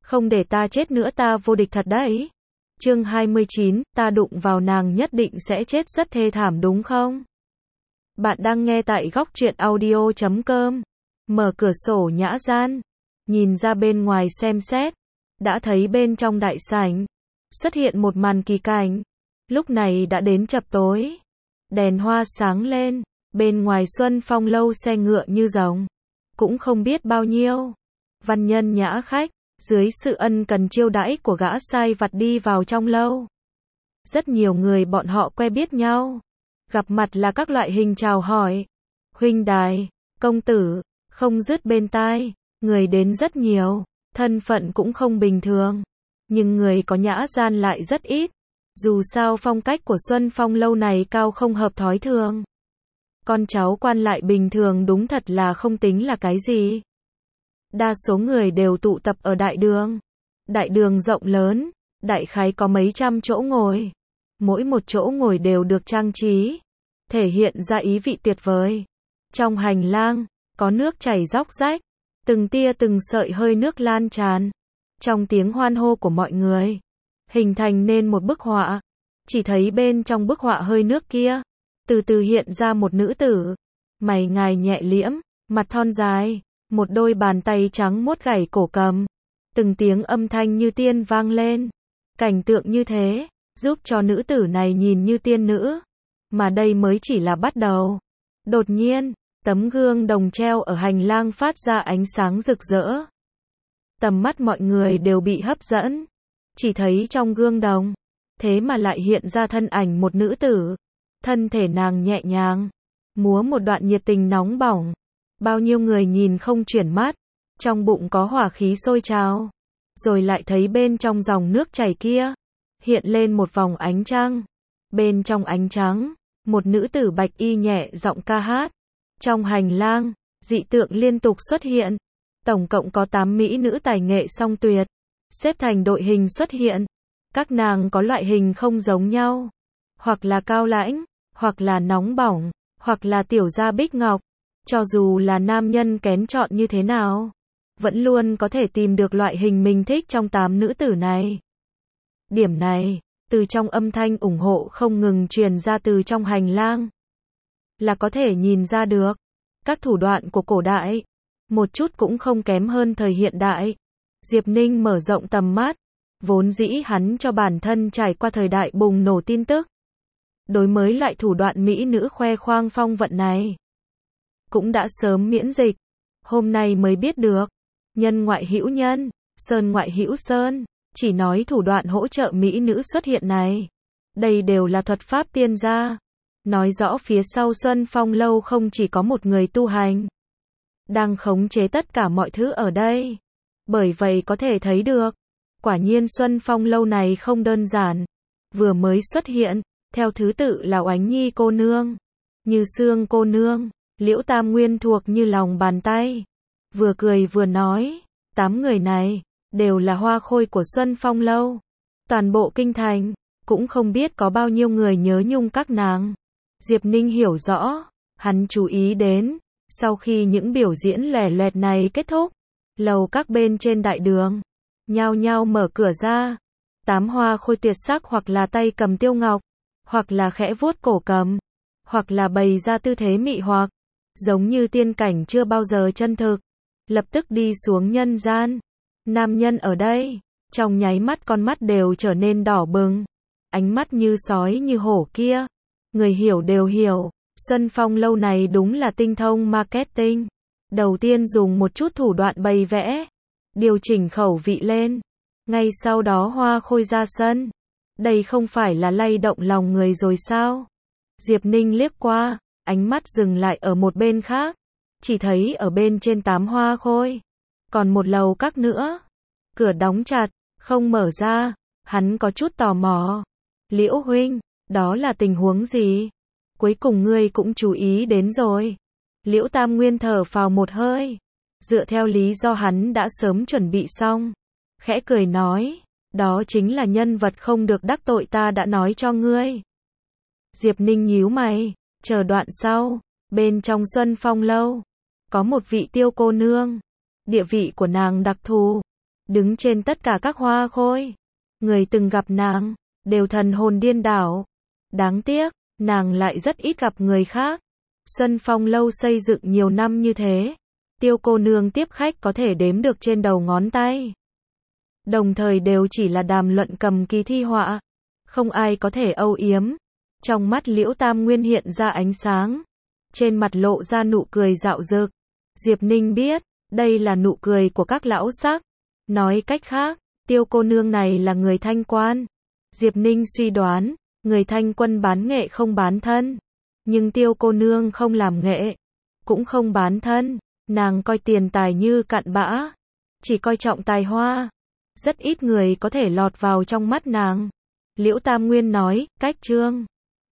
Không để ta chết nữa ta vô địch thật đấy. Chương 29, ta đụng vào nàng nhất định sẽ chết rất thê thảm đúng không? Bạn đang nghe tại góc truyện audio.com. Mở cửa sổ nhã gian, nhìn ra bên ngoài xem xét, đã thấy bên trong đại sảnh xuất hiện một màn kỳ cảnh. Lúc này đã đến chập tối, đèn hoa sáng lên, bên ngoài Xuân Phong lâu xe ngựa như rồng, cũng không biết bao nhiêu văn nhân nhã khách, dưới sự ân cần chiêu đãi của gã sai vặt đi vào trong lâu. Rất nhiều người bọn họ quen biết nhau, gặp mặt là các loại hình chào hỏi, huynh đài, công tử, không dứt bên tai, người đến rất nhiều, thân phận cũng không bình thường, nhưng người có nhã gian lại rất ít. Dù sao phong cách của Xuân Phong lâu này cao không hợp thói thường. Con cháu quan lại bình thường đúng thật là không tính là cái gì. Đa số người đều tụ tập ở đại đường. Đại đường rộng lớn, đại khái có mấy trăm chỗ ngồi. Mỗi một chỗ ngồi đều được trang trí, thể hiện ra ý vị tuyệt vời. Trong hành lang, có nước chảy róc rách, từng tia từng sợi hơi nước lan tràn. Trong tiếng hoan hô của mọi người, hình thành nên một bức họa. Chỉ thấy bên trong bức họa hơi nước kia, từ từ hiện ra một nữ tử, mày ngài nhẹ liễm, mặt thon dài, một đôi bàn tay trắng muốt gảy cổ cầm, từng tiếng âm thanh như tiên vang lên. Cảnh tượng như thế, giúp cho nữ tử này nhìn như tiên nữ, mà đây mới chỉ là bắt đầu. Đột nhiên, tấm gương đồng treo ở hành lang phát ra ánh sáng rực rỡ. Tầm mắt mọi người đều bị hấp dẫn. Chỉ thấy trong gương đồng, thế mà lại hiện ra thân ảnh một nữ tử. Thân thể nàng nhẹ nhàng, múa một đoạn nhiệt tình nóng bỏng. Bao nhiêu người nhìn không chuyển mắt, trong bụng có hỏa khí sôi trào. Rồi lại thấy bên trong dòng nước chảy kia, hiện lên một vòng ánh trăng. Bên trong ánh trắng, một nữ tử bạch y nhẹ giọng ca hát. Trong hành lang, dị tượng liên tục xuất hiện. Tổng cộng có 8 mỹ nữ tài nghệ song tuyệt, xếp thành đội hình xuất hiện. Các nàng có loại hình không giống nhau, hoặc là cao lãnh, hoặc là nóng bỏng, hoặc là tiểu gia bích ngọc. Cho dù là nam nhân kén chọn như thế nào, vẫn luôn có thể tìm được loại hình mình thích trong 8 nữ tử này. Điểm này, từ trong âm thanh ủng hộ không ngừng truyền ra từ trong hành lang, là có thể nhìn ra được. Các thủ đoạn của cổ đại, một chút cũng không kém hơn thời hiện đại. Diệp Ninh mở rộng tầm mắt, vốn dĩ hắn cho bản thân trải qua thời đại bùng nổ tin tức. Đối mới loại thủ đoạn mỹ nữ khoe khoang phong vận này, cũng đã sớm miễn dịch. Hôm nay mới biết được, nhân ngoại hữu nhân, sơn ngoại hữu sơn, chỉ nói thủ đoạn hỗ trợ mỹ nữ xuất hiện này. Đây đều là thuật pháp tiên gia. Nói rõ phía sau Xuân Phong lâu không chỉ có một người tu hành, đang khống chế tất cả mọi thứ ở đây. Bởi vậy có thể thấy được, quả nhiên Xuân Phong lâu này không đơn giản. Vừa mới xuất hiện, theo thứ tự là Oánh Nhi cô nương, Như Sương cô nương, Liễu Tam Nguyên thuộc như lòng bàn tay. Vừa cười vừa nói, 8 người này đều là hoa khôi của Xuân Phong lâu. Toàn bộ kinh thành cũng không biết có bao nhiêu người nhớ nhung các nàng. Diệp Ninh hiểu rõ, hắn chú ý đến, sau khi những biểu diễn lẻ loẹt này kết thúc, lầu các bên trên đại đường nhao nhao mở cửa ra. 8 hoa khôi tuyệt sắc hoặc là tay cầm tiêu ngọc, hoặc là khẽ vuốt cổ cầm, hoặc là bày ra tư thế mị hoặc, giống như tiên cảnh chưa bao giờ chân thực, lập tức đi xuống nhân gian. Nam nhân ở đây, trong nháy mắt con mắt đều trở nên đỏ bừng, ánh mắt như sói như hổ kia. Người hiểu đều hiểu, Xuân Phong lâu này đúng là tinh thông marketing. Đầu tiên dùng một chút thủ đoạn bày vẽ, điều chỉnh khẩu vị lên, ngay sau đó hoa khôi ra sân. Đây không phải là lay động lòng người rồi sao? Diệp Ninh liếc qua, ánh mắt dừng lại ở một bên khác, chỉ thấy ở bên trên 8 hoa khôi, còn một lầu các nữa. Cửa đóng chặt, không mở ra, hắn có chút tò mò. Liễu huynh, đó là tình huống gì? Cuối cùng ngươi cũng chú ý đến rồi. Liễu Tam Nguyên thở phào một hơi, dựa theo lý do hắn đã sớm chuẩn bị xong, khẽ cười nói, đó chính là nhân vật không được đắc tội ta đã nói cho ngươi. Diệp Ninh nhíu mày, chờ đoạn sau, bên trong Xuân Phong lâu, có một vị Tiêu cô nương, địa vị của nàng đặc thù, đứng trên tất cả các hoa khôi. Người từng gặp nàng, đều thần hồn điên đảo. Đáng tiếc, nàng lại rất ít gặp người khác. Xuân Phong lâu xây dựng nhiều năm như thế. Tiêu cô nương tiếp khách có thể đếm được trên đầu ngón tay. Đồng thời đều chỉ là đàm luận cầm kỳ thi họa. Không ai có thể âu yếm. Trong mắt Liễu Tam Nguyên hiện ra ánh sáng. Trên mặt lộ ra nụ cười rạo rực. Diệp Ninh biết, đây là nụ cười của các lão sắc. Nói cách khác, Tiêu cô nương này là người thanh quan. Diệp Ninh suy đoán, người thanh quân bán nghệ không bán thân. Nhưng Tiêu cô nương không làm nghệ, cũng không bán thân. Nàng coi tiền tài như cặn bã, chỉ coi trọng tài hoa. Rất ít người có thể lọt vào trong mắt nàng. Liễu Tam Nguyên nói, cách chương